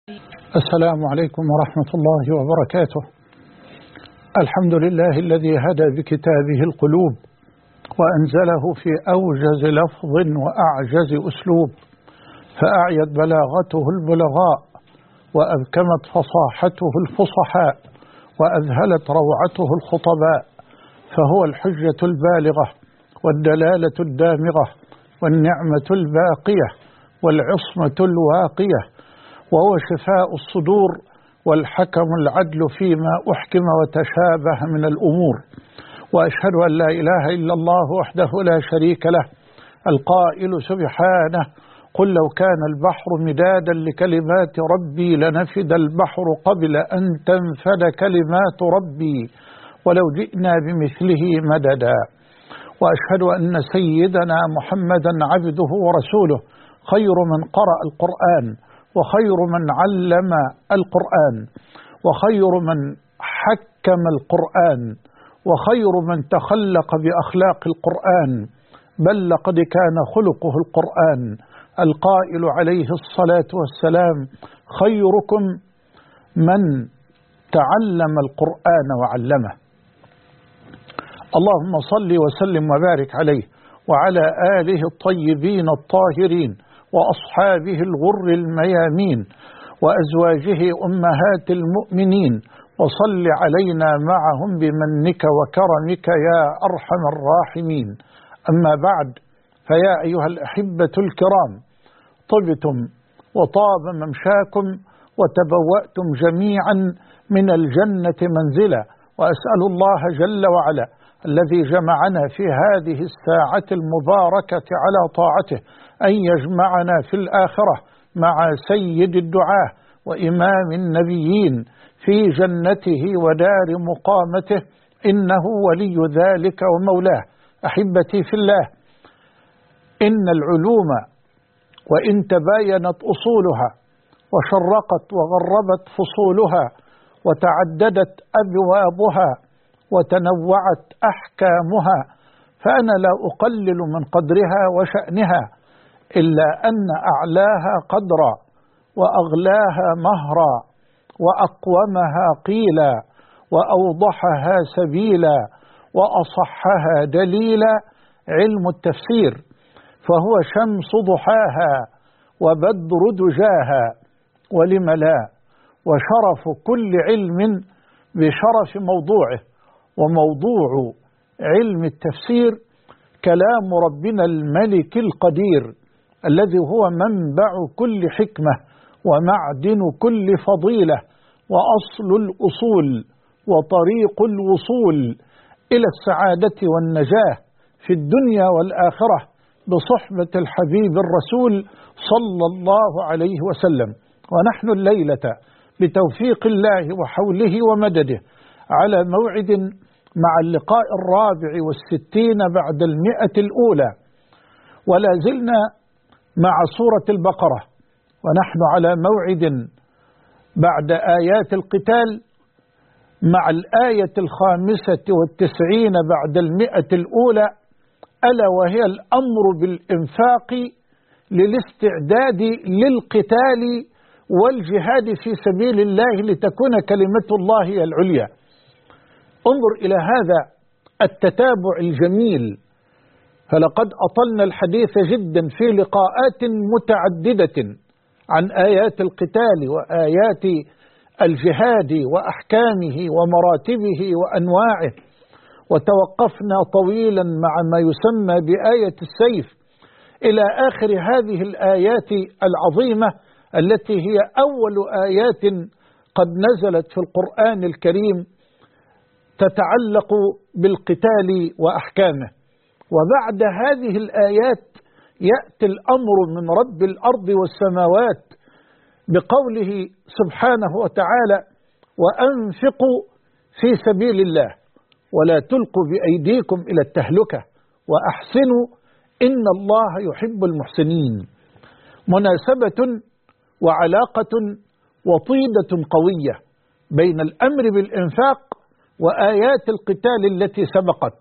السلام عليكم ورحمة الله وبركاته. الحمد لله الذي هدى بكتابه القلوب وأنزله في أوجز لفظ وأعجز أسلوب، فأعيت بلاغته البلغاء وأبكمت فصاحته الفصحاء وأذهلت روعته الخطباء، فهو الحجة البالغة والدلالة الدامغة والنعمة الباقية والعصمة الواقية، وهو شفاء الصدور والحكم العدل فيما أحكم وتشابه من الأمور. وأشهد أن لا إله إلا الله وحده لا شريك له القائل سبحانه: قل لو كان البحر مدادا لكلمات ربي لنفد البحر قبل أن تنفد كلمات ربي ولو جئنا بمثله مددا. وأشهد أن سيدنا محمدا عبده ورسوله، خير من قرأ القرآن وخير من علم القرآن وخير من حكم القرآن وخير من تخلق بأخلاق القرآن، بل لقد كان خلقه القرآن، القائل عليه الصلاة والسلام: خيركم من تعلم القرآن وعلمه. اللهم صل وسلم وبارك عليه وعلى آله الطيبين الطاهرين وأصحابه الغر الميامين وأزواجه أمهات المؤمنين، وصل علينا معهم بمنك وكرمك يا أرحم الراحمين. أما بعد، فيا أيها الأحبة الكرام، طبتم وطاب ممشاكم وتبوأتم جميعا من الجنة منزلا، وأسأل الله جل وعلا الذي جمعنا في هذه الساعة المباركة على طاعته أن يجمعنا في الآخرة مع سيد الدعاة وإمام النبيين في جنته ودار مقامته، إنه ولي ذلك ومولاه. أحبتي في الله، إن العلوم وإن تباينت أصولها وشرقت وغربت فصولها وتعددت أبوابها وتنوعت أحكامها، فأنا لا أقلل من قدرها وشأنها، إلا أن أعلاها قدرا وأغلاها مهرا وأقومها قيلا وأوضحها سبيلا وأصحها دليلا علم التفسير، فهو شمس ضحاها وبدر دجاها، ولم لا، وشرف كل علم بشرف موضوعه. وموضوع علم التفسير كلام ربنا الملك القدير، الذي هو منبع كل حكمة ومعدن كل فضيلة وأصل الأصول وطريق الوصول إلى السعادة والنجاة في الدنيا والآخرة بصحبة الحبيب الرسول صلى الله عليه وسلم. ونحن الليلة بتوفيق الله وحوله ومدده على موعد مع اللقاء 64 بعد 100 الأولى، ولا زلنا مع سورة البقرة، ونحن على موعد بعد آيات القتال مع الآية 95 بعد 100 الأولى، ألا وهي الأمر بالإنفاق للاستعداد للقتال والجهاد في سبيل الله لتكون كلمة الله هي العليا. انظر إلى هذا التتابع الجميل، فلقد أطلنا الحديث جدا في لقاءات متعددة عن آيات القتال وآيات الجهاد وأحكامه ومراتبه وأنواعه، وتوقفنا طويلا مع ما يسمى بآية السيف إلى آخر هذه الآيات العظيمة التي هي أول آيات قد نزلت في القرآن الكريم تتعلق بالقتال وأحكامه. وبعد هذه الآيات يأتي الأمر من رب الأرض والسماوات بقوله سبحانه وتعالى: وأنفقوا في سبيل الله ولا تلقوا بأيديكم إلى التهلكة وأحسنوا إن الله يحب المحسنين. مناسبة وعلاقة وطيدة قوية بين الأمر بالإنفاق وآيات القتال التي سبقت.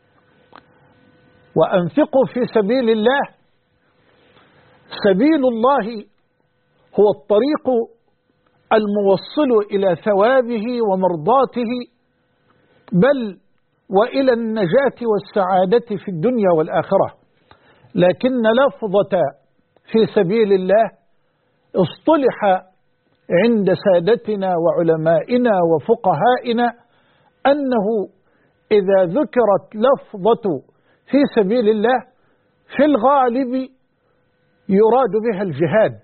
وأنفقوا في سبيل الله، سبيل الله هو الطريق الموصل إلى ثوابه ومرضاته، بل وإلى النجاة والسعادة في الدنيا والآخرة. لكن لفظة في سبيل الله اصطلح عند سادتنا وعلمائنا وفقهائنا أنه إذا ذكرت لفظة في سبيل الله في الغالب يراد بها الجهاد،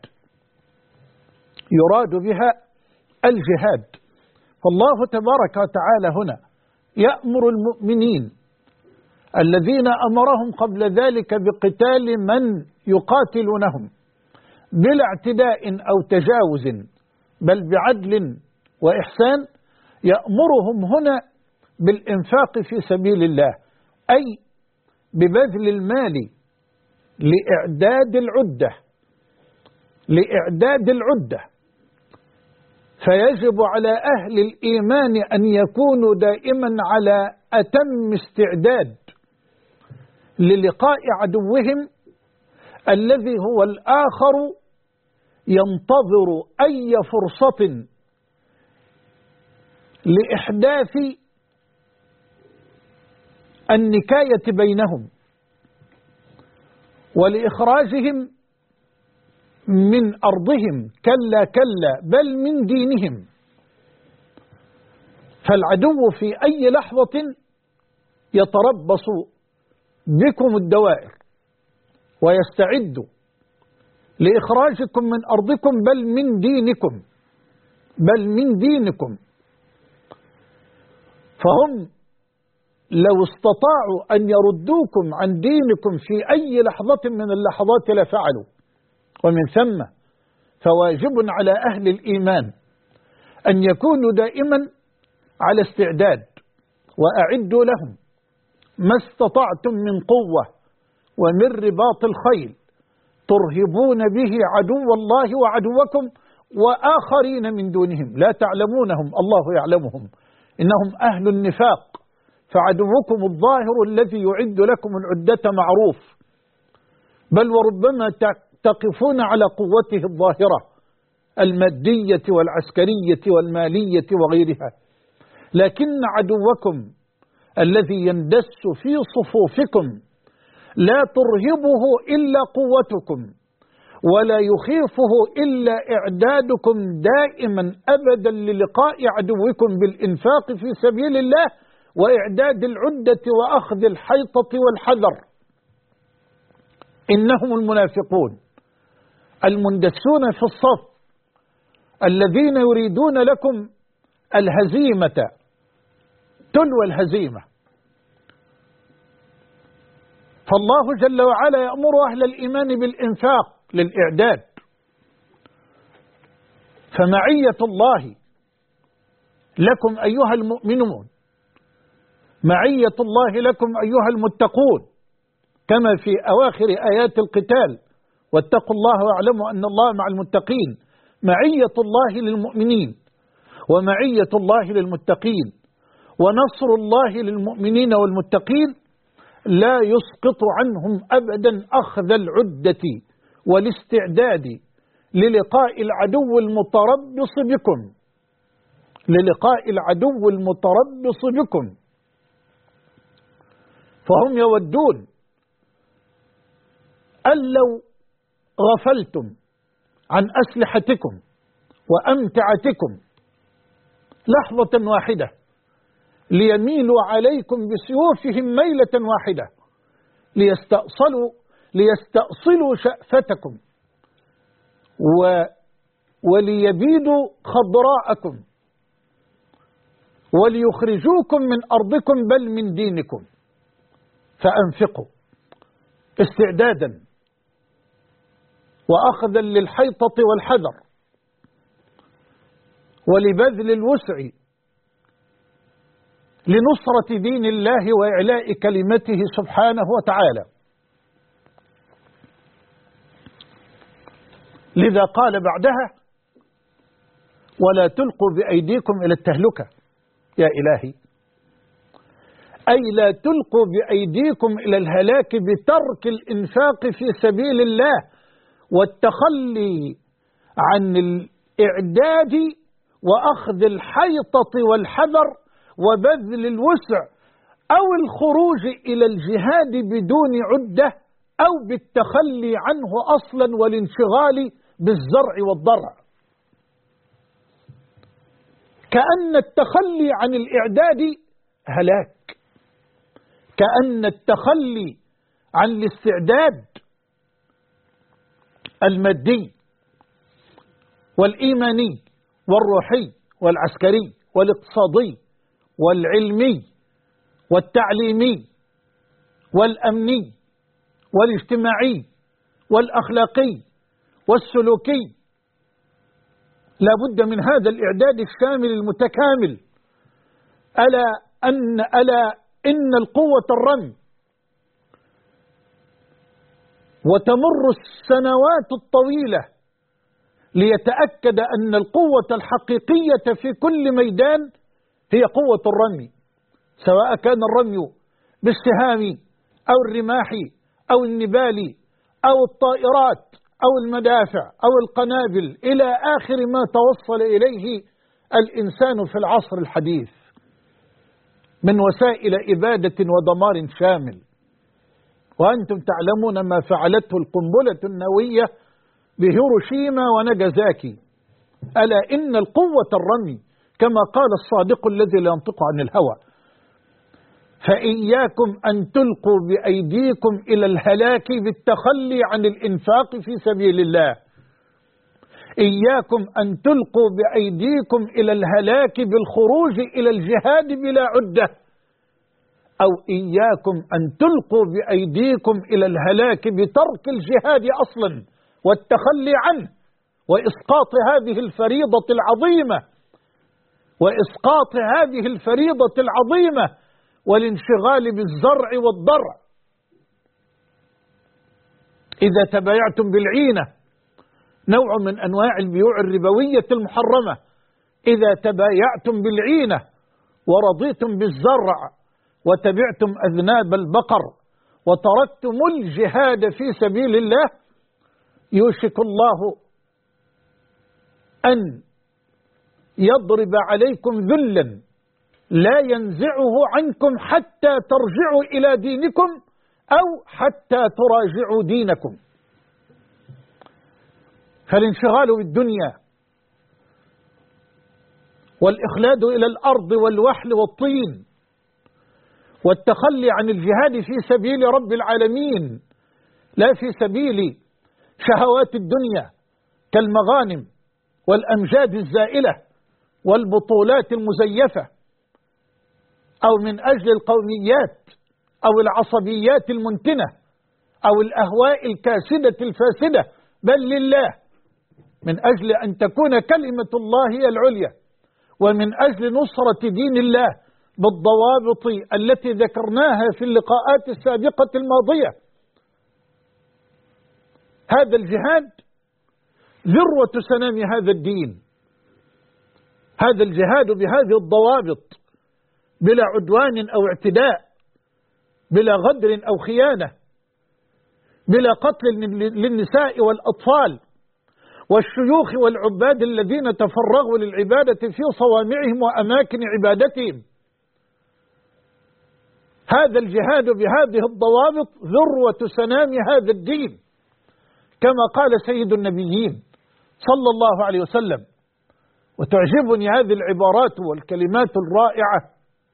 يراد بها الجهاد. فالله تبارك وتعالى هنا يأمر المؤمنين الذين أمرهم قبل ذلك بقتال من يقاتلونهم بلا اعتداء أو تجاوز، بل بعدل وإحسان، يأمرهم هنا بالإنفاق في سبيل الله، أي ببذل المال لإعداد العدة، لإعداد العدة. فيجب على أهل الإيمان أن يكونوا دائما على أتم استعداد للقاء عدوهم الذي هو الآخر ينتظر أي فرصة لإحداث النكاية بينهم ولإخراجهم من أرضهم، كلا كلا، بل من دينهم. فالعدو في أي لحظة يتربص بكم الدوائر ويستعد لإخراجكم من أرضكم، بل من دينكم، بل من دينكم. فهم لو استطاعوا أن يردوكم عن دينكم في أي لحظة من اللحظات لفعلوا. ومن ثم فواجب على أهل الإيمان أن يكونوا دائما على استعداد، وأعدوا لهم ما استطعتم من قوة ومن رباط الخيل ترهبون به عدو الله وعدوكم وآخرين من دونهم لا تعلمونهم الله يعلمهم، إنهم أهل النفاق. فعدوكم الظاهر الذي يعد لكم العدة معروف، بل وربما تقفون على قوته الظاهرة المادية والعسكرية والمالية وغيرها. لكن عدوكم الذي يندس في صفوفكم لا ترهبه إلا قوتكم، ولا يخيفه إلا إعدادكم دائما أبدا للقاء عدوكم بالإنفاق في سبيل الله وإعداد العدة وأخذ الحيطة والحذر. إنهم المنافقون المندسون في الصف الذين يريدون لكم الهزيمة تلو الهزيمة. فالله جل وعلا يأمر أهل الإيمان بالإنفاق للإعداد. فمعية الله لكم أيها المؤمنون، معية الله لكم أيها المتقون، كما في أواخر آيات القتال: واتقوا الله واعلموا أن الله مع المتقين. معية الله للمؤمنين ومعية الله للمتقين ونصر الله للمؤمنين والمتقين لا يسقط عنهم أبدا أخذ العدة والاستعداد للقاء العدو المتربص بكم، للقاء العدو المتربص بكم. فهم يودون أن لو غفلتم عن أسلحتكم وأمتعتكم لحظة واحدة ليميلوا عليكم بسيوفهم ميلة واحدة ليستأصلوا شأفتكم وليبيدوا خضراءكم وليخرجوكم من أرضكم بل من دينكم. فأنفقوا استعدادا وأخذا للحيطة والحذر ولبذل الوسع لنصرة دين الله وإعلاء كلمته سبحانه وتعالى. لذا قال بعدها: ولا تلقوا بأيديكم إلى التهلكة. يا إلهي، أي لا تلقوا بأيديكم إلى الهلاك بترك الإنفاق في سبيل الله والتخلي عن الإعداد وأخذ الحيطة والحذر وبذل الوسع، أو الخروج إلى الجهاد بدون عدة، أو بالتخلي عنه أصلا والانشغال بالزرع والضرع. كأن التخلي عن الإعداد هلاك، كأن التخلي عن الاستعداد المادي والإيماني والروحي والعسكري والاقتصادي والعلمي والتعليمي والأمني والاجتماعي والأخلاقي والسلوكي، لا بد من هذا الإعداد الشامل المتكامل. ألا إن القوة الرمي، وتمر السنوات الطويلة ليتأكد أن القوة الحقيقية في كل ميدان هي قوة الرمي، سواء كان الرمي بالسهام أو الرماح أو النبال أو الطائرات أو المدافع أو القنابل إلى آخر ما توصل إليه الإنسان في العصر الحديث من وسائل إبادة ودمار شامل. وأنتم تعلمون ما فعلته القنبلة النووية بهيروشيما وناجازاكي. ألا إن القوة الرمي كما قال الصادق الذي لا ينطق عن الهوى: فإياكم أن تلقوا بأيديكم إلى الهلاك بالتخلي عن الإنفاق في سبيل الله، إياكم أن تلقوا بأيديكم إلى الهلاك بالخروج إلى الجهاد بلا عدة، أو إياكم أن تلقوا بأيديكم إلى الهلاك بترك الجهاد أصلا والتخلي عنه وإسقاط هذه الفريضة العظيمة، وإسقاط هذه الفريضة العظيمة والانشغال بالزرع والضرع. إذا تبايعتم بالعينة، نوع من أنواع البيوع الربوية المحرمة، إذا تبايعتم بالعينة ورضيتم بالزرع وتبعتم أذناب البقر وتركتم الجهاد في سبيل الله، يوشك الله أن يضرب عليكم ذلا لا ينزعه عنكم حتى ترجعوا إلى دينكم أو حتى تراجعوا دينكم. فالانشغال بالدنيا والإخلاد إلى الأرض والوحل والطين والتخلي عن الجهاد في سبيل رب العالمين لا في سبيل شهوات الدنيا كالمغانم والأمجاد الزائلة والبطولات المزيفة، أو من أجل القوميات أو العصبيات المنتنة أو الأهواء الكاسدة الفاسدة، بل لله، من أجل أن تكون كلمة الله هي العليا، ومن أجل نصرة دين الله بالضوابط التي ذكرناها في اللقاءات السابقة الماضية. هذا الجهاد ذروة سنام هذا الدين، هذا الجهاد بهذه الضوابط، بلا عدوان أو اعتداء، بلا غدر أو خيانة، بلا قتل للنساء والأطفال والشيوخ والعباد الذين تفرغوا للعبادة في صوامعهم وأماكن عبادتهم. هذا الجهاد بهذه الضوابط ذروة سنام هذا الدين، كما قال سيد النبيين صلى الله عليه وسلم. وتعجبني هذه العبارات والكلمات الرائعة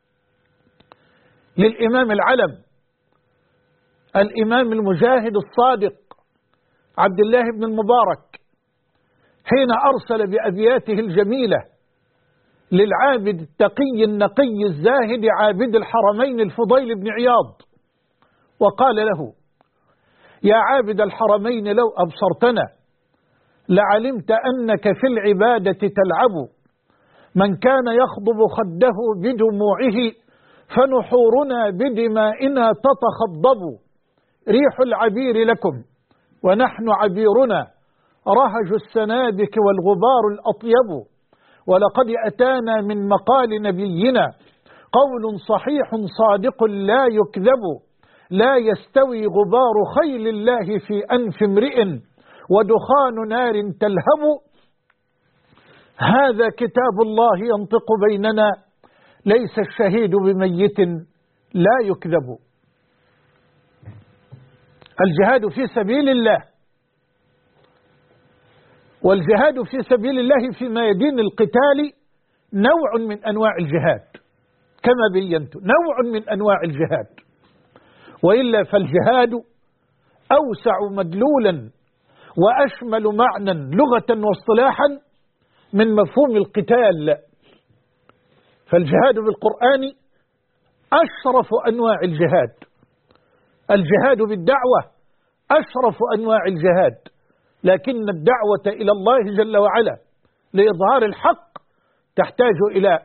للإمام العلم الإمام المجاهد الصادق عبد الله بن المبارك، حين أرسل بأبياته الجميلة للعابد التقي النقي الزاهد عابد الحرمين الفضيل بن عياض، وقال له: يا عابد الحرمين لو أبصرتنا لعلمت أنك في العبادة تلعب، من كان يخضب خده بدموعه فنحورنا بدمائنا تتخضب، ريح العبير لكم ونحن عبيرنا، رهج السنابك والغبار الأطيب، ولقد أتانا من مقال نبينا قول صحيح صادق لا يكذب، لا يستوي غبار خيل الله في أنف امرئ ودخان نار تلهب، هذا كتاب الله ينطق بيننا، ليس الشهيد بميت لا يكذب. الجهاد في سبيل الله، والجهاد في سبيل الله في ميادين القتال نوع من أنواع الجهاد كما بينت، نوع من أنواع الجهاد، وإلا فالجهاد أوسع مدلولا وأشمل معنى لغة واصطلاحا من مفهوم القتال. فالجهاد بالقرآن أشرف أنواع الجهاد، الجهاد بالدعوة أشرف أنواع الجهاد، لكن الدعوة إلى الله جل وعلا لإظهار الحق تحتاج إلى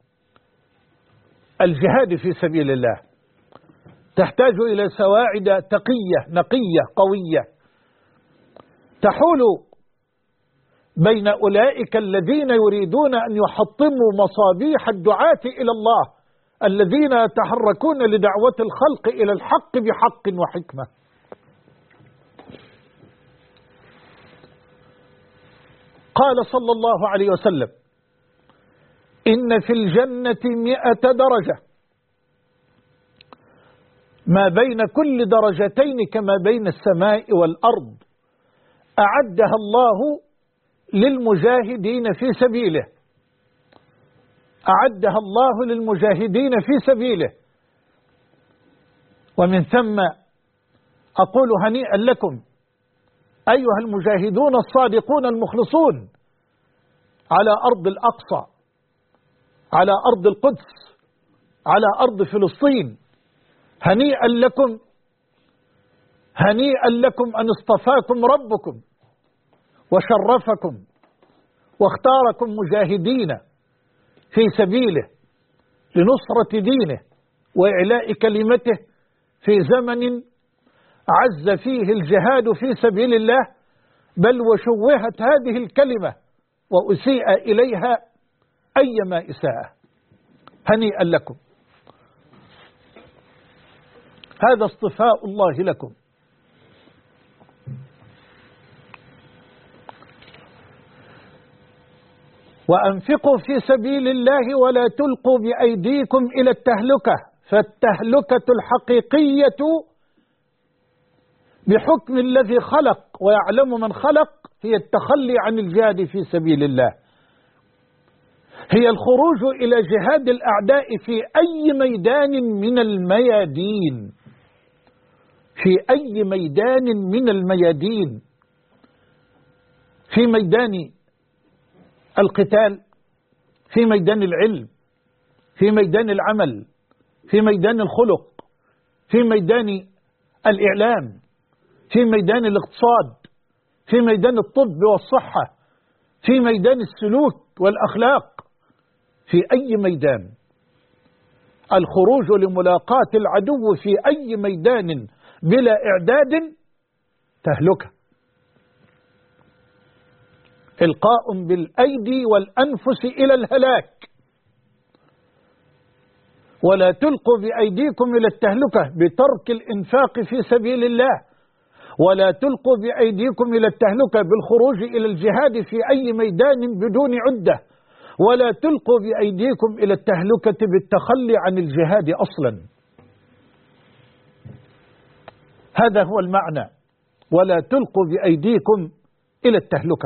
الجهاد في سبيل الله، تحتاج إلى سواعد تقية نقية قوية تحول بين أولئك الذين يريدون أن يحطموا مصابيح الدعاة إلى الله الذين يتحركون لدعوة الخلق إلى الحق بحق وحكمة. قال صلى الله عليه وسلم: إن في الجنة 100 درجة، ما بين كل درجتين كما بين السماء والأرض، أعدها الله للمجاهدين في سبيله، أعدها الله للمجاهدين في سبيله. ومن ثم أقول هنيئا لكم أيها المجاهدون الصادقون المخلصون على أرض الأقصى، على أرض القدس، على أرض فلسطين، هنيئا لكم، هنيئا لكم أن اصطفاكم ربكم وشرفكم واختاركم مجاهدين في سبيله لنصرة دينه وإعلاء كلمته في زمن عز فيه الجهاد في سبيل الله، بل وشوهت هذه الكلمة وأسيء إليها أيما إساءة. هنيئا لكم، هذا اصطفاء الله لكم. وأنفقوا في سبيل الله ولا تلقوا بأيديكم إلى التهلكة، فالتهلكة الحقيقية بحكم الذي خلق ويعلم من خلق هي التخلي عن الجهاد في سبيل الله، هي الخروج إلى جهاد الأعداء في أي ميدان من الميادين، في أي ميدان من الميادين، في ميدان القتال، في ميدان العلم، في ميدان العمل، في ميدان الخلق، في ميدان الإعلام، في ميدان الاقتصاد، في ميدان الطب والصحة، في ميدان السلوك والأخلاق، في أي ميدان. الخروج لملاقاة العدو في أي ميدان بلا إعداد تهلكة، إلقاء بالأيدي والأنفس إلى الهلاك. ولا تلقوا بأيديكم إلى التهلكة بترك الإنفاق في سبيل الله، ولا تلقوا بأيديكم إلى التهلكة بالخروج إلى الجهاد في أي ميدان بدون عدة، ولا تلقوا بأيديكم إلى التهلكة بالتخلي عن الجهاد أصلا. هذا هو المعنى، ولا تلقوا بأيديكم إلى التهلكة.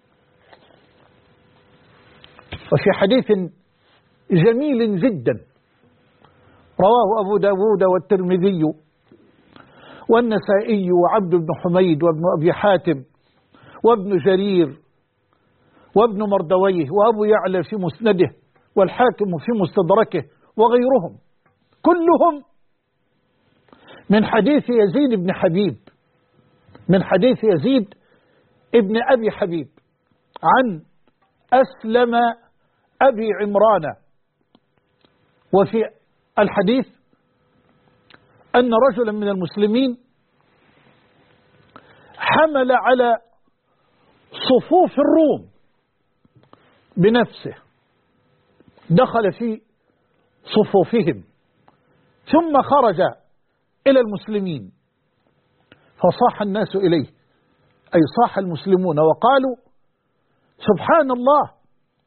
وفي حديث جميل جدا رواه أبو داود والترمذي والنسائي وعبد بن حميد وابن أبي حاتم وابن جرير وابن مردويه وأبو يعلى في مسنده والحاكم في مستدركه وغيرهم، كلهم من حديث يزيد بن حبيب، من حديث يزيد ابن أبي حبيب عن أسلم أبي عمران. وفي الحديث أن رجلا من المسلمين حمل على صفوف الروم بنفسه، دخل في صفوفهم ثم خرج إلى المسلمين، فصاح الناس إليه، أي صاح المسلمون وقالوا: سبحان الله،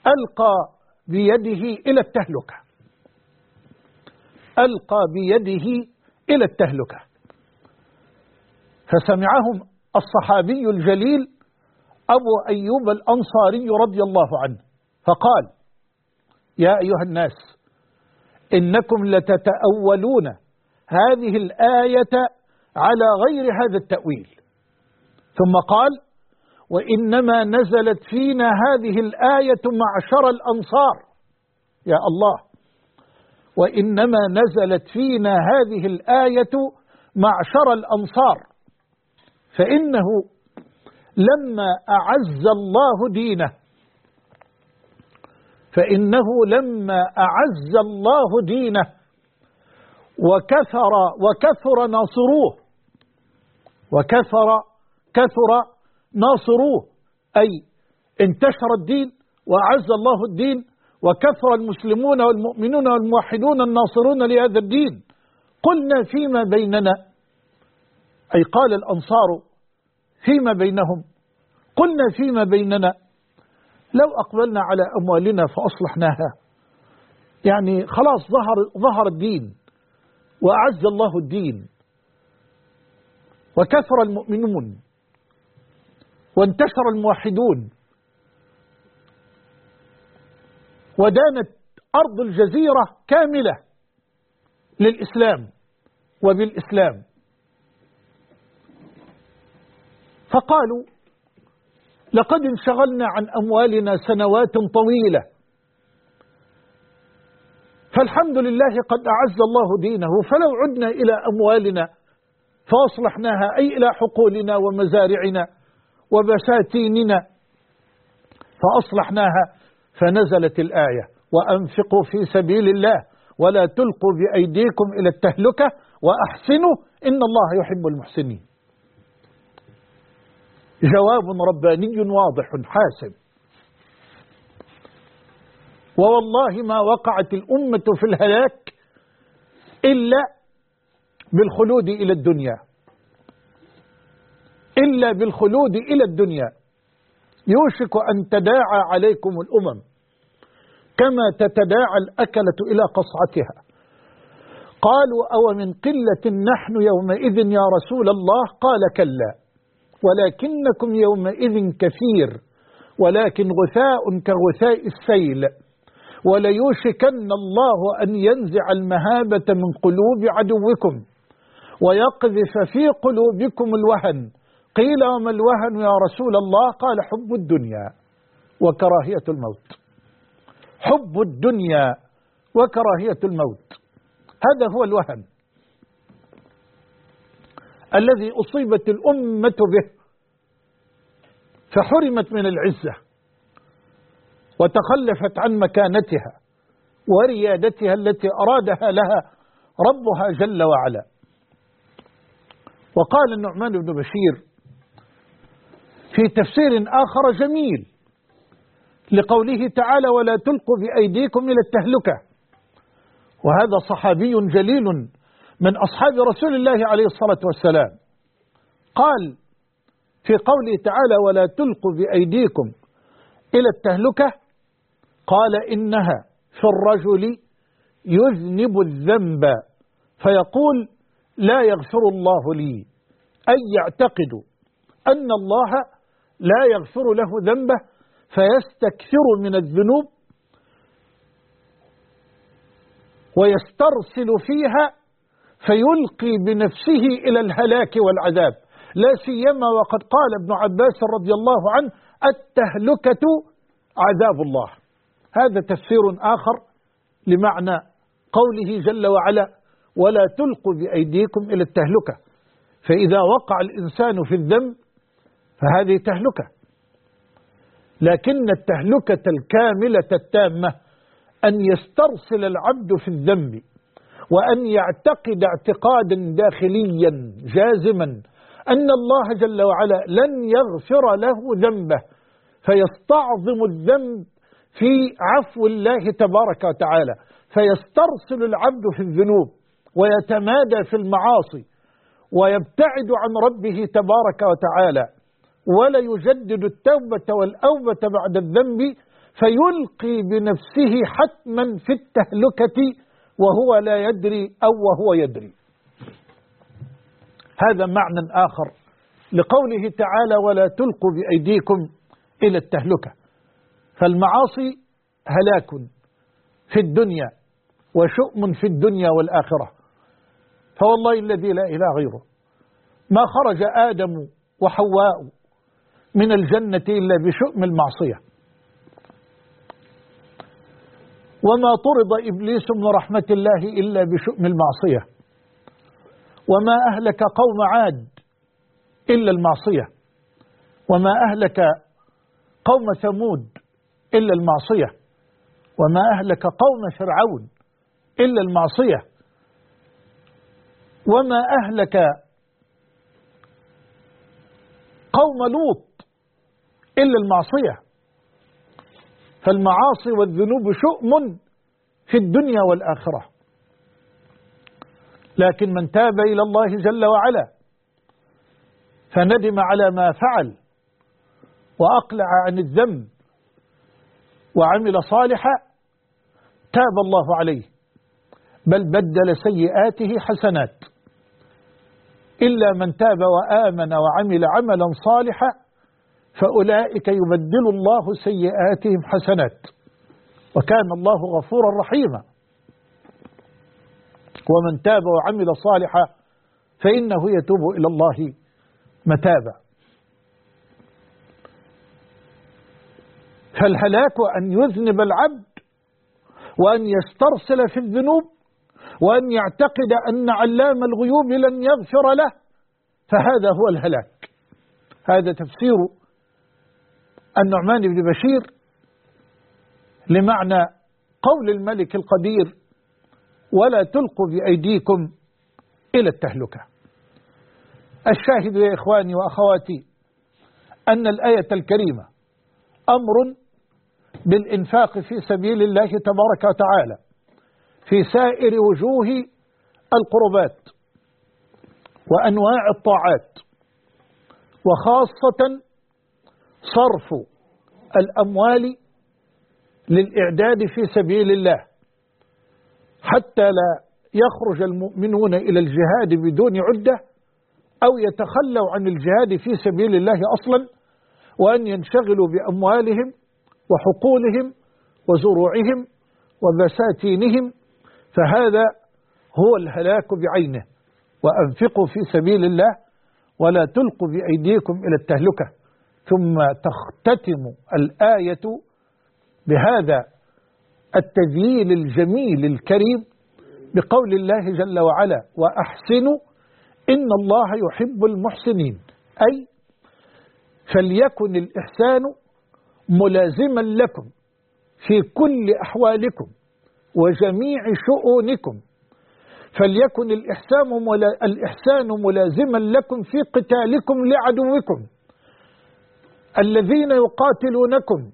ألقى بيده إلى التهلكة، ألقى بيده إلى التهلكة. فسمعهم الصحابي الجليل أبو أيوب الأنصاري رضي الله عنه فقال: يا أيها الناس إنكم لتتأولون هذه الآية على غير هذا التأويل. ثم قال: وإنما نزلت فينا هذه الآية معشر الأنصار. يا الله، وإنما نزلت فينا هذه الآية معشر الأنصار، فإنه لما أعز الله دينه، فإنه لما أعز الله دينه وكثر ناصروه، كثر ناصروه، أي انتشر الدين وأعز الله الدين وكثر المسلمون والمؤمنون والموحدون الناصرون لهذا الدين. قلنا فيما بيننا، أي قال الأنصار فيما بينهم، قلنا فيما بيننا لو أقبلنا على أموالنا فأصلحناها، يعني خلاص ظهر الدين وأعز الله الدين وكثر المؤمنون وانتشر الموحدون ودانت أرض الجزيرة كاملة للإسلام وبالإسلام. فقالوا: لقد انشغلنا عن أموالنا سنوات طويلة، فالحمد لله قد أعز الله دينه، فلو عدنا إلى أموالنا فأصلحناها، أي إلى حقولنا ومزارعنا وبساتيننا فأصلحناها، فنزلت الآية: وأنفقوا في سبيل الله ولا تلقوا بأيديكم إلى التهلكة وأحسنوا إن الله يحب المحسنين. جواب رباني واضح حاسم. ووالله ما وقعت الأمة في الهلاك إلا بالخلود إلى الدنيا، إلا بالخلود إلى الدنيا. يوشك أن تداعى عليكم الأمم كما تتداعى الأكلة إلى قصعتها. قالوا: أو من قلة نحن يومئذ يا رسول الله؟ قال: كلا، ولكنكم يومئذ كثير، ولكن غثاء كغثاء السيل، وليوشكن الله أن ينزع المهابة من قلوب عدوكم ويقذف في قلوبكم الوهن. قيل: وما الوهن يا رسول الله؟ قال: حب الدنيا وكراهية الموت. حب الدنيا وكراهية الموت، هذا هو الوهن الذي أصيبت الأمة به، فحرمت من العزة وتخلفت عن مكانتها وريادتها التي أرادها لها ربها جل وعلا. وقال النعمان بن بشير في تفسير آخر جميل لقوله تعالى: ولا تلقوا بأيديكم إلى التهلكة، وهذا صحابي جليل من أصحاب رسول الله عليه الصلاة والسلام. قال في قوله تعالى: ولا تلقوا بأيديكم إلى التهلكة، قال: إنها في الرجل يذنب الذنب فيقول: لا يغفر الله لي، أي يعتقد أن الله لا يغفر له ذنبه فيستكثر من الذنوب ويسترسل فيها فيلقي بنفسه إلى الهلاك والعذاب، لا سيما وقد قال ابن عباس رضي الله عنه: التهلكة عذاب الله. هذا تفسير آخر لمعنى قوله جل وعلا: ولا تلقوا بأيديكم إلى التهلكة. فإذا وقع الإنسان في الذنب فهذه تهلكة، لكن التهلكة الكاملة التامة أن يسترسل العبد في الذنب وأن يعتقد اعتقادا داخليا جازما أن الله جل وعلا لن يغفر له ذنبه، فيستعظم الذنب في عفو الله تبارك وتعالى، فيسترسل العبد في الذنوب ويتمادى في المعاصي ويبتعد عن ربه تبارك وتعالى، ولا يجدد التوبة والأوبة بعد الذنب، فيلقي بنفسه حتما في التهلكة وهو لا يدري أو وهو يدري. هذا معنى آخر لقوله تعالى ولا تلقوا بأيديكم إلى التهلكة. فالمعاصي هلاك في الدنيا وشؤم في الدنيا والآخرة. فوالله الذي لا إله غيره ما خرج آدم وحواء من الجنة إلا بشؤم المعصية، وما طرد إبليس من رحمة الله إلا بشؤم المعصية، وما أهلك قوم عاد إلا المعصية، وما أهلك قوم ثمود إلا المعصية، وما أهلك قوم فرعون إلا المعصية، وما أهلك قوم لوط إلا المعصية. فالمعاصي والذنوب شؤم في الدنيا والآخرة. لكن من تاب إلى الله جل وعلا فندم على ما فعل وأقلع عن الذنب وعمل صالحا تاب الله عليه، بل بدل سيئاته حسنات. إلا من تاب وآمن وعمل عملا صالحا فأولئك يبدل الله سيئاتهم حسنات وكان الله غفورا رحيما. ومن تاب وعمل صالحا فإنه يتوب إلى الله متابا. فالهلاك أن يذنب العبد وأن يسترسل في الذنوب وأن يعتقد أن علام الغيوب لن يغفر له، فهذا هو الهلاك. هذا تفسير النعمان بن بشير لمعنى قول الملك القدير ولا تلقوا بأيديكم إلى التهلكة. الشاهد يا إخواني وأخواتي أن الآية الكريمة أمر بالإنفاق في سبيل الله تبارك وتعالى في سائر وجوه القربات وأنواع الطاعات، وخاصة صرف الأموال للإعداد في سبيل الله حتى لا يخرج المؤمنون إلى الجهاد بدون عدة أو يتخلوا عن الجهاد في سبيل الله أصلا، وأن ينشغلوا بأموالهم وحقولهم وزروعهم وبساتينهم. فهذا هو الهلاك بعينه. وأنفقوا في سبيل الله ولا تلقوا بأيديكم إلى التهلكة. ثم تختتم الآية بهذا التذييل الجميل الكريم بقول الله جل وعلا وأحسنوا إن الله يحب المحسنين. أي فليكن الإحسان ملازما لكم في كل أحوالكم وجميع شؤونكم. فليكن الإحسان ملازما لكم في قتالكم لعدوكم الذين يقاتلونكم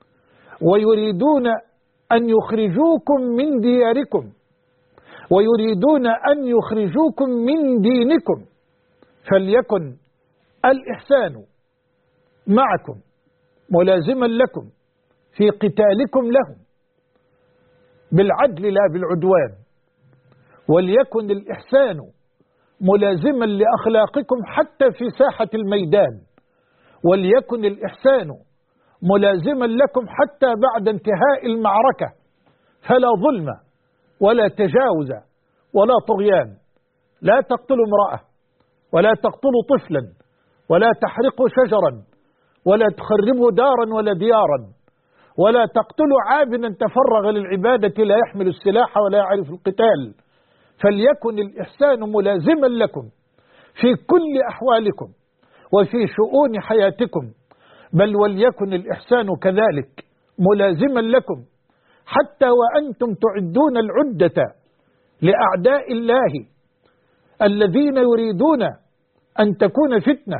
ويريدون أن يخرجوكم من دياركم ويريدون أن يخرجوكم من دينكم. فليكن الإحسان معكم ملازما لكم في قتالكم لهم بالعدل لا بالعدوان. وليكن الإحسان ملازما لأخلاقكم حتى في ساحة الميدان. وليكن الإحسان ملازما لكم حتى بعد انتهاء المعركة، فلا ظلم ولا تجاوز ولا طغيان. لا تقتلوا امرأة ولا تقتلوا طفلا ولا تحرقوا شجرا ولا تخربوا دارا ولا ديارا ولا تقتلوا عابدا تفرغ للعبادة لا يحمل السلاح ولا يعرف القتال. فليكن الإحسان ملازما لكم في كل أحوالكم وفي شؤون حياتكم، بل وليكن الإحسان كذلك ملازما لكم حتى وأنتم تعدون العدة لأعداء الله الذين يريدون أن تكون فتنة.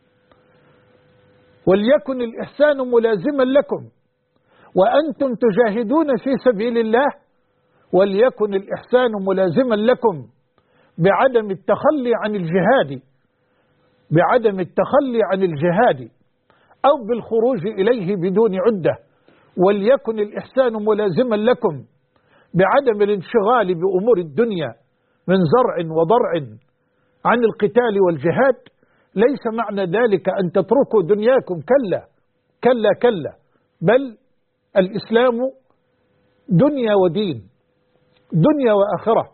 وليكن الإحسان ملازما لكم وأنتم تجاهدون في سبيل الله. وليكن الإحسان ملازما لكم بعدم التخلي عن الجهاد أو بالخروج إليه بدون عدة. وليكن الإحسان ملازما لكم بعدم الانشغال بأمور الدنيا من زرع وضرع عن القتال والجهاد، ليس معنى ذلك أن تتركوا دنياكم، كلا كلا كلا، بل الإسلام دنيا ودين، دنيا وآخرة.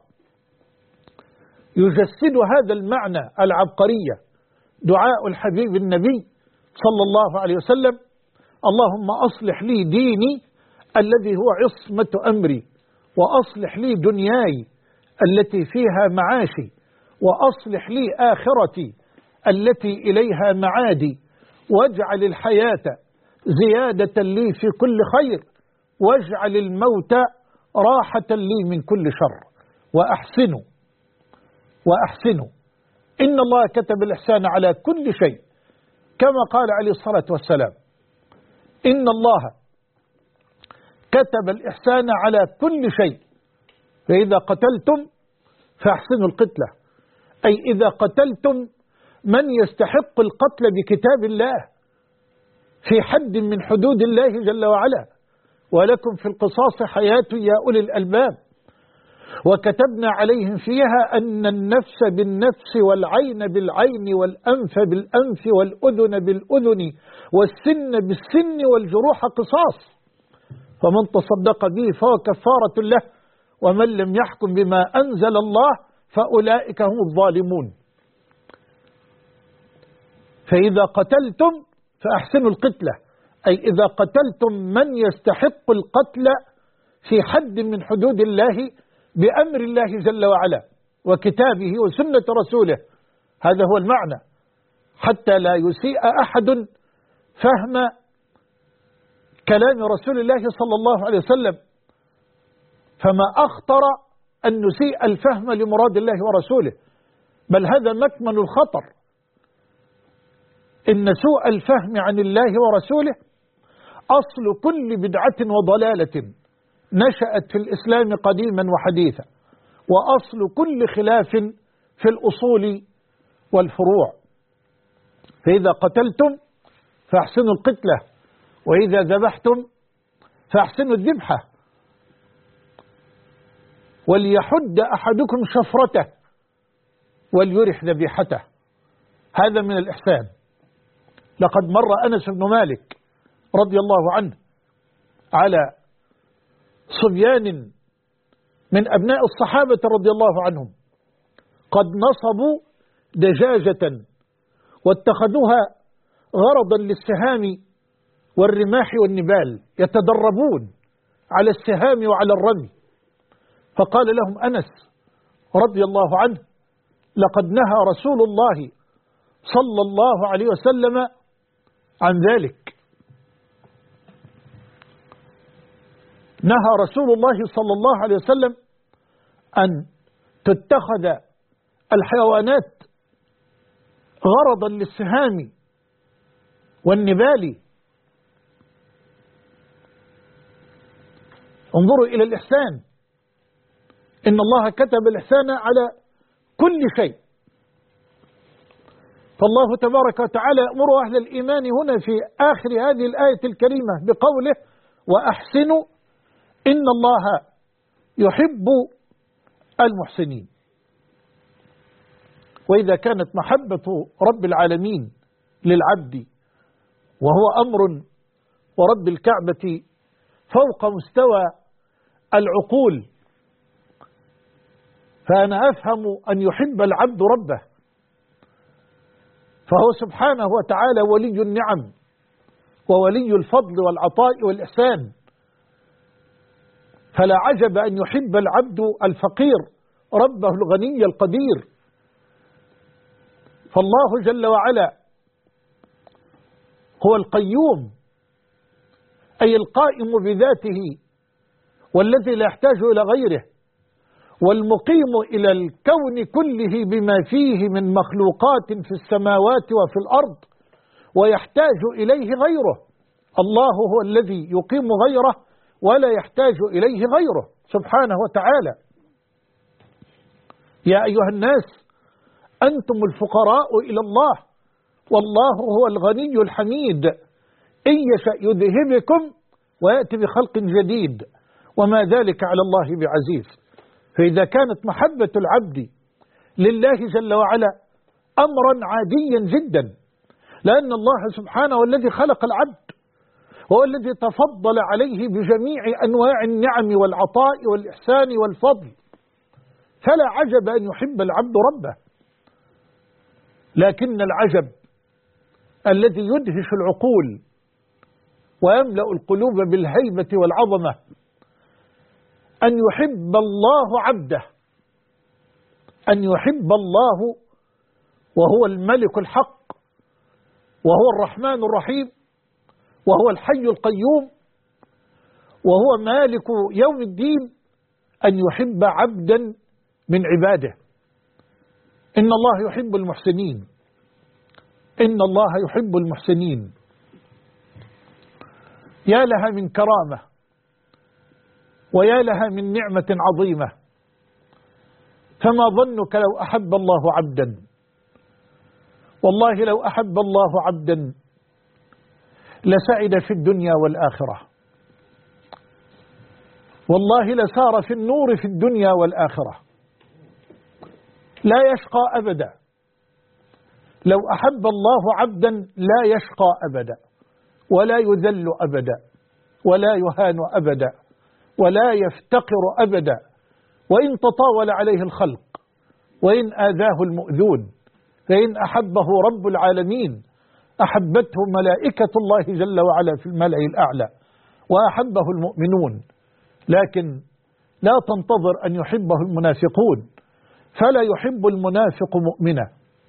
يجسد هذا المعنى العبقرية دعاء الحبيب النبي صلى الله عليه وسلم: اللهم أصلح لي ديني الذي هو عصمة أمري، وأصلح لي دنياي التي فيها معاشي، وأصلح لي آخرتي التي إليها معادي، واجعل الحياة زيادة لي في كل خير، واجعل الموت راحة لي من كل شر، وأحسنوا إن الله كتب الإحسان على كل شيء، كما قال عليه الصلاة والسلام: إن الله كتب الإحسان على كل شيء، فإذا قتلتم فأحسنوا القتلة، أي إذا قتلتم من يستحق القتل بكتاب الله في حد من حدود الله جل وعلا، ولكم في القصاص حياة يا أولي الألباب، وكتبنا عليهم فيها أن النفس بالنفس والعين بالعين والأنف بالأنف والأذن بالأذن والسن بالسن والجروح قصاص، فمن تصدق به فهو كفارة له، ومن لم يحكم بما أنزل الله فأولئك هم الظالمون. فإذا قتلتم فأحسنوا القتلة، أي إذا قتلتم من يستحق القتل في حد من حدود الله بأمر الله جل وعلا وكتابه وسنة رسوله، هذا هو المعنى، حتى لا يسيء أحد فهم كلام رسول الله صلى الله عليه وسلم، فما أخطر أن نسيء الفهم لمراد الله ورسوله، بل هذا مكمن الخطر، إن سوء الفهم عن الله ورسوله أصل كل بدعة وضلالة نشأت في الإسلام قديما وحديثا، وأصل كل خلاف في الأصول والفروع. فإذا قتلتم فأحسنوا القتلة، وإذا ذبحتم فأحسنوا الذبحة، وليحد أحدكم شفرته وليرح ذبيحته، هذا من الإحسان. لقد مر أنس بن مالك رضي الله عنه على صبيان من أبناء الصحابة رضي الله عنهم قد نصبوا دجاجة واتخذوها غرضا للسهام والرماح والنبال، يتدربون على السهام وعلى الرمي، فقال لهم أنس رضي الله عنه: لقد نهى رسول الله صلى الله عليه وسلم عن ذلك، نهى رسول الله صلى الله عليه وسلم أن تتخذ الحيوانات غرضا للسهام والنبال. انظروا إلى الإحسان، إن الله كتب الإحسان على كل شيء. فالله تبارك وتعالى يأمر أهل الإيمان هنا في آخر هذه الآية الكريمة بقوله: وأحسنوا إن الله يحب المحسنين. وإذا كانت محبة رب العالمين للعبد وهو أمر ورب الكعبة فوق مستوى العقول، فأنا أفهم أن يحب العبد ربه، فهو سبحانه وتعالى ولي النعم وولي الفضل والعطاء والإحسان، فلا عجب أن يحب العبد الفقير ربه الغني القدير. فالله جل وعلا هو القيوم، أي القائم بذاته والذي لا يحتاج إلى غيره، والمقيم إلى الكون كله بما فيه من مخلوقات في السماوات وفي الأرض، ويحتاج إليه غيره. الله هو الذي يقيم غيره ولا يحتاج إليه غيره سبحانه وتعالى. يا أيها الناس أنتم الفقراء إلى الله والله هو الغني الحميد، إن يشأ يذهبكم ويأتي بخلق جديد، وما ذلك على الله بعزيز. فإذا كانت محبة العبد لله جل وعلا أمرا عاديا جدا، لأن الله سبحانه هو الذي خلق العبد، هو الذي تفضل عليه بجميع أنواع النعم والعطاء والإحسان والفضل، فلا عجب أن يحب العبد ربه. لكن العجب الذي يدهش العقول ويملأ القلوب بالهيبة والعظمة أن يحب الله عبده، أن يحب الله وهو الملك الحق، وهو الرحمن الرحيم، وهو الحي القيوم، وهو مالك يوم الدين، أن يحب عبدا من عباده. إن الله يحب المحسنين، إن الله يحب المحسنين. يا لها من كرامة، ويا لها من نعمة عظيمة. فما ظنك لو أحب الله عبدا؟ والله لو أحب الله عبدا لسعد في الدنيا والآخرة، والله لسار في النور في الدنيا والآخرة، لا يشقى أبدا. لو أحب الله عبدا لا يشقى أبدا، ولا يذل أبدا، ولا يهان أبدا، ولا يفتقر أبدا، وإن تطاول عليه الخلق، وإن آذاه المؤذون، فإن أحبه رب العالمين أحبته ملائكة الله جل وعلا في الملأ الأعلى، وأحبه المؤمنون. لكن لا تنتظر أن يحبه المنافقون، فلا يحب المنافق مؤمنا،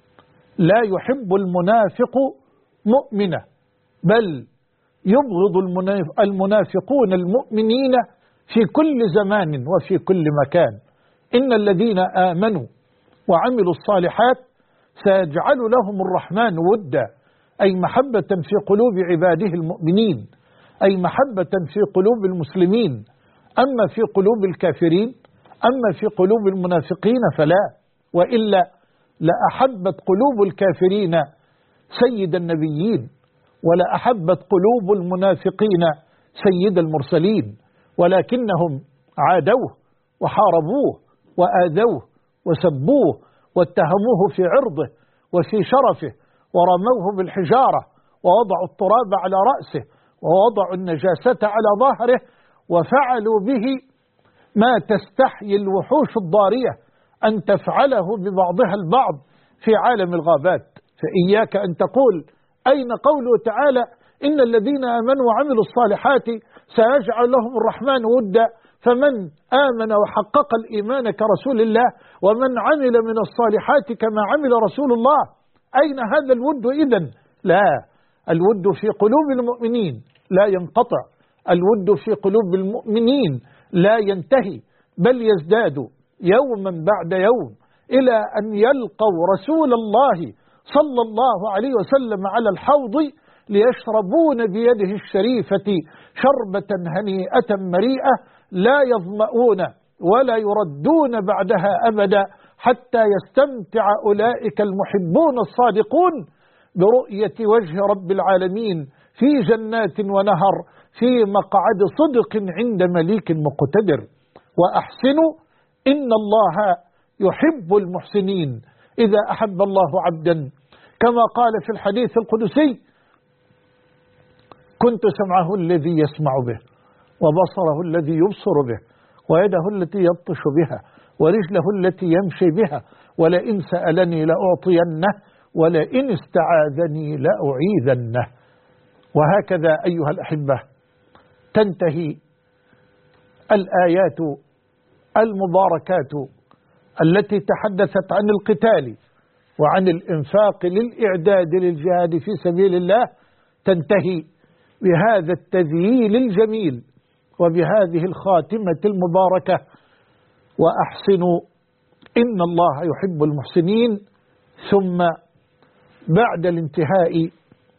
لا يحب المنافق مؤمنا، بل يبغض المنافقون المؤمنين في كل زمان وفي كل مكان. إن الذين آمنوا وعملوا الصالحات سيجعل لهم الرحمن ودا، أي محبة في قلوب عباده المؤمنين، أي محبة في قلوب المسلمين. أما في قلوب الكافرين، أما في قلوب المنافقين فلا، وإلا لأحبت قلوب الكافرين سيد النبيين، ولأحبت قلوب المنافقين سيد المرسلين، ولكنهم عادوه وحاربوه وآذوه وسبوه واتهموه في عرضه وفي شرفه، ورموه بالحجارة، ووضعوا التراب على رأسه، ووضعوا النجاسة على ظهره، وفعلوا به ما تستحيي الوحوش الضارية أن تفعله ببعضها البعض في عالم الغابات. فإياك أن تقول أين قوله تعالى إن الذين آمنوا وعملوا الصالحات سيجعل لهم الرحمن ودا، فمن آمن وحقق الإيمان كرسول الله ومن عمل من الصالحات كما عمل رسول الله، أين هذا الود إذن؟ لا، الود في قلوب المؤمنين لا ينقطع، الود في قلوب المؤمنين لا ينتهي، بل يزداد يوما بعد يوم إلى أن يلقوا رسول الله صلى الله عليه وسلم على الحوض ليشربون بيده الشريفة شربة هنيئة مريئة لا يظمؤون ولا يردون بعدها أبدا، حتى يستمتع أولئك المحبون الصادقون برؤية وجه رب العالمين في جنات ونهر في مقعد صدق عند مليك مقتدر. وأحسنوا إن الله يحب المحسنين. إذا أحب الله عبدا كما قال في الحديث القدسي: كنت سمعه الذي يسمع به، وبصره الذي يبصر به، ويده التي يبطش بها، ورجله التي يمشي بها، ولئن سألني لأعطينه، ولئن استعاذني لأعيذنه. وهكذا أيها الأحبة تنتهي الآيات المباركات التي تحدثت عن القتال وعن الإنفاق للإعداد للجهاد في سبيل الله، تنتهي بهذا التذييل الجميل وبهذه الخاتمة المباركة: وأحسنوا إن الله يحب المحسنين. ثم بعد الانتهاء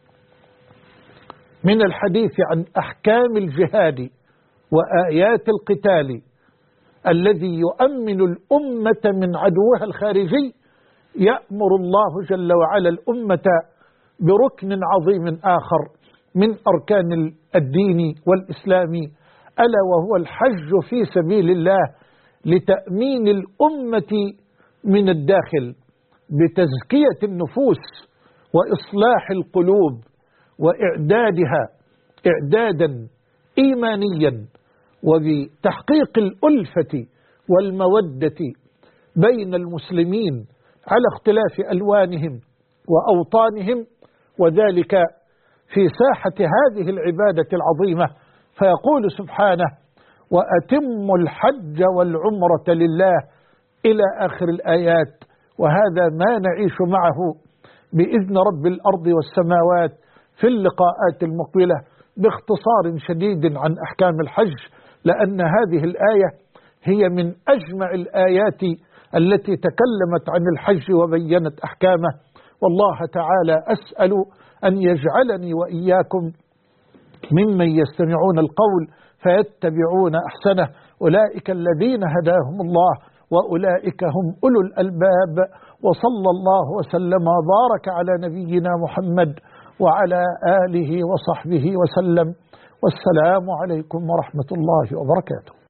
من الحديث عن أحكام الجهاد وآيات القتال الذي يؤمن الأمة من عدوها الخارجي، يأمر الله جل وعلا الأمة بركن عظيم آخر من أركان الدين والإسلام، ألا وهو الحج في سبيل الله لتأمين الأمة من الداخل بتزكية النفوس وإصلاح القلوب وإعدادها إعدادا إيمانيا، وبتحقيق الألفة والمودة بين المسلمين على اختلاف ألوانهم وأوطانهم، وذلك في ساحة هذه العبادة العظيمة. فيقول سبحانه: وأتموا الحج والعمرة لله إلى آخر الآيات. وهذا ما نعيش معه بإذن رب الأرض والسماوات في اللقاءات المقبلة باختصار شديد عن أحكام الحج، لأن هذه الآية هي من أجمع الآيات التي تكلمت عن الحج وبينت أحكامه. والله تعالى أسأل أن يجعلني وإياكم ممن يستمعون القول فيتبعون أحسنه، أولئك الذين هداهم الله وأولئك هم أولو الألباب. وصلى الله وسلم وبارك على نبينا محمد وعلى آله وصحبه وسلم، والسلام عليكم ورحمة الله وبركاته.